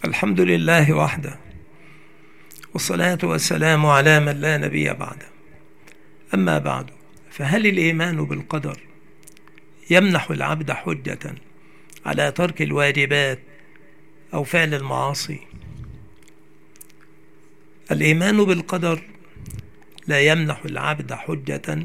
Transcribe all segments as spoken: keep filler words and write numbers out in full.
الحمد لله وحده، والصلاة والسلام على من لا نبي بعده. أما بعد، فهل الإيمان بالقدر يمنح العبد حجة على ترك الواجبات أو فعل المعاصي؟ الإيمان بالقدر لا يمنح العبد حجة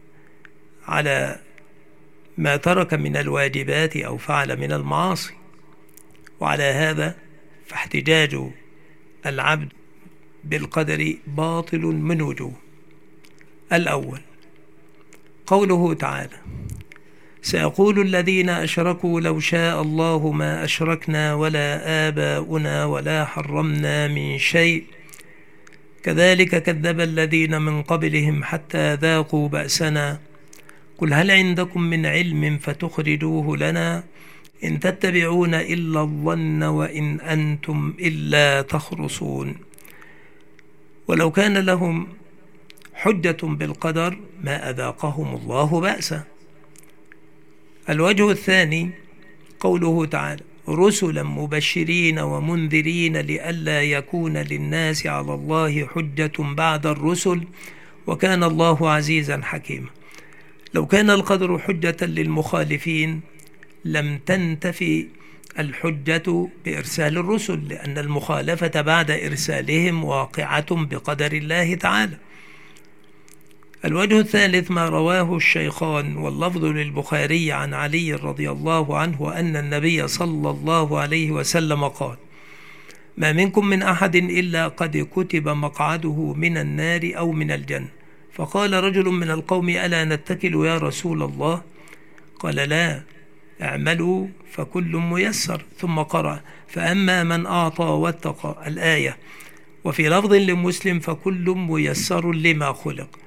على ما ترك من الواجبات أو فعل من المعاصي، وعلى هذا فاحتجاج العبد بالقدر باطل من وجوه. الأول قوله تعالى: سيقول الذين أشركوا لو شاء الله ما أشركنا ولا آباؤنا ولا حرمنا من شيء كذلك كذب الذين من قبلهم حتى ذاقوا بأسنا قل هل عندكم من علم فتخرجوه لنا إن تتبعون إلا الظن وإن أنتم إلا تخرصون. ولو كان لهم حجة بالقدر ما أذاقهم الله بأسا. الوجه الثاني قوله تعالى: رسلا مبشرين ومنذرين لئلا يكون للناس على الله حجة بعد الرسل وكان الله عزيزا حكيما. لو كان القدر حجة للمخالفين لم تنتفي الحجة بإرسال الرسل، لأن المخالفة بعد إرسالهم واقعة بقدر الله تعالى. الوجه الثالث ما رواه الشيخان واللفظ للبخاري عن علي رضي الله عنه أن النبي صلى الله عليه وسلم قال: ما منكم من أحد إلا قد كتب مقعده من النار أو من الجنة. فقال رجل من القوم: ألا نتكل يا رسول الله؟ قال: لا، اعملوا فكل ميسر. ثم قرأ: فأما من أعطى واتقى الآية. وفي لفظ لمسلم: فكل ميسر لما خلق.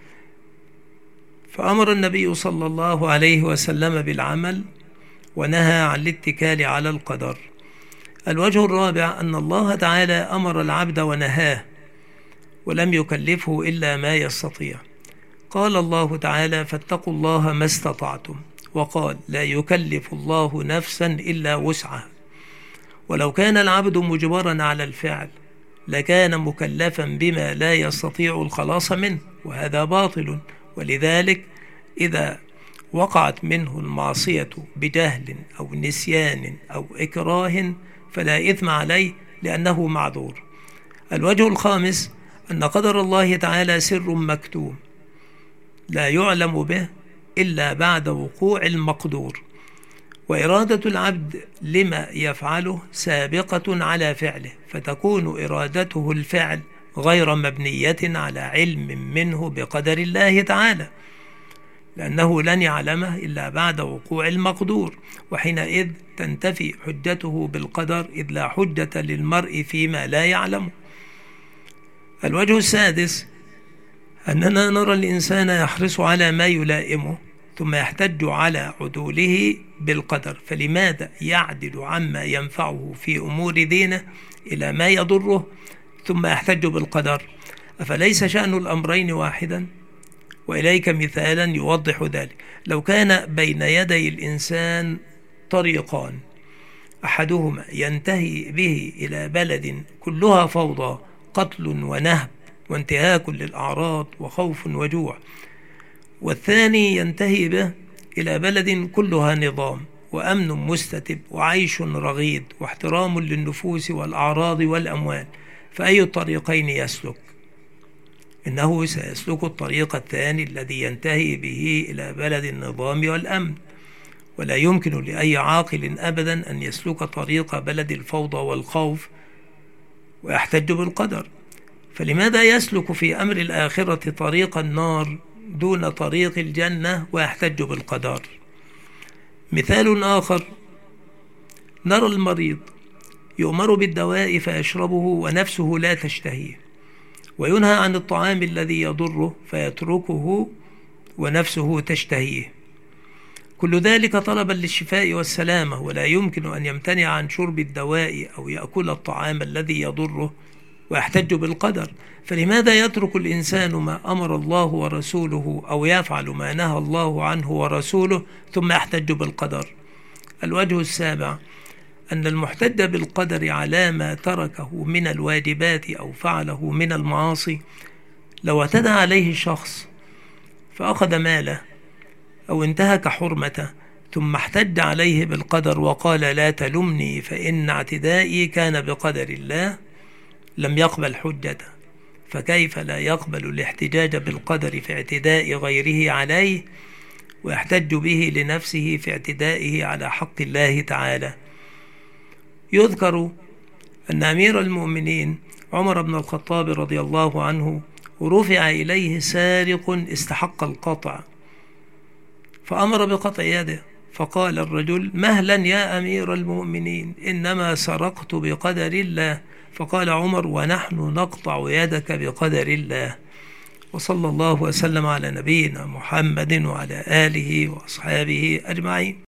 فأمر النبي صلى الله عليه وسلم بالعمل ونهى عن الاتكال على القدر. الوجه الرابع أن الله تعالى أمر العبد ونهاه ولم يكلفه إلا ما يستطيع. قال الله تعالى: فاتقوا الله ما استطعتم، وقال: لا يكلف الله نفسا إلا وسعها. ولو كان العبد مجبرا على الفعل لكان مكلفا بما لا يستطيع الخلاص منه، وهذا باطل. ولذلك إذا وقعت منه المعصية بجهل أو نسيان أو إكراه فلا إثم عليه لأنه معذور. الوجه الخامس أن قدر الله تعالى سر مكتوم لا يعلم به إلا بعد وقوع المقدور، وإرادة العبد لما يفعله سابقة على فعله، فتكون إرادته الفعل غير مبنية على علم منه بقدر الله تعالى، لأنه لن يعلمه إلا بعد وقوع المقدور، وحينئذ تنتفي حجته بالقدر إذ لا حجة للمرء فيما لا يعلم. الوجه السادس أننا نرى الإنسان يحرص على ما يلائمه ثم يحتج على عدوله بالقدر، فلماذا يعدل عما ينفعه في أمور دينه إلى ما يضره ثم يحتج بالقدر؟ أفليس شأن الأمرين واحدا؟ وإليك مثالا يوضح ذلك. لو كان بين يدي الإنسان طريقان، أحدهما ينتهي به إلى بلد كلها فوضى، قتل ونهب وانتهاك للأعراض وخوف وجوع، والثاني ينتهي به إلى بلد كلها نظام وأمن مستتب وعيش رغيد واحترام للنفوس والأعراض والأموال، فأي الطريقين يسلك؟ إنه سيسلك الطريق الثاني الذي ينتهي به إلى بلد النظام والأمن، ولا يمكن لأي عاقل أبدا أن يسلك طريق بلد الفوضى والخوف ويحتج بالقدر. فلماذا يسلك في أمر الآخرة طريق النار دون طريق الجنة ويحتج بالقدر؟ مثال آخر: نرى المريض يؤمر بالدواء فيشربه ونفسه لا تشتهيه، وينهى عن الطعام الذي يضره فيتركه ونفسه تشتهيه، كل ذلك طلبا للشفاء والسلامة، ولا يمكن أن يمتنع عن شرب الدواء أو يأكل الطعام الذي يضره ويحتج بالقدر. فلماذا يترك الإنسان ما أمر الله ورسوله أو يفعل ما نهى الله عنه ورسوله ثم يحتج بالقدر؟ الوجه السابع أن المحتج بالقدر على ما تركه من الواجبات أو فعله من المعاصي لو اعتدى عليه شخص فأخذ ماله أو انتهك حرمته ثم احتج عليه بالقدر وقال لا تلمني فإن اعتدائي كان بقدر الله، لم يقبل حجته، فكيف لا يقبل الاحتجاج بالقدر في اعتداء غيره عليه ويحتج به لنفسه في اعتدائه على حق الله تعالى؟ يذكر أن أمير المؤمنين عمر بن الخطاب رضي الله عنه رفع إليه سارق استحق القطع فأمر بقطع يده، فقال الرجل مهلا يا أمير المؤمنين إنما سرقت بقدر الله، فقال عمر ونحن نقطع يدك بقدر الله. وصلى الله وسلم على نبينا محمد وعلى آله وأصحابه أجمعين.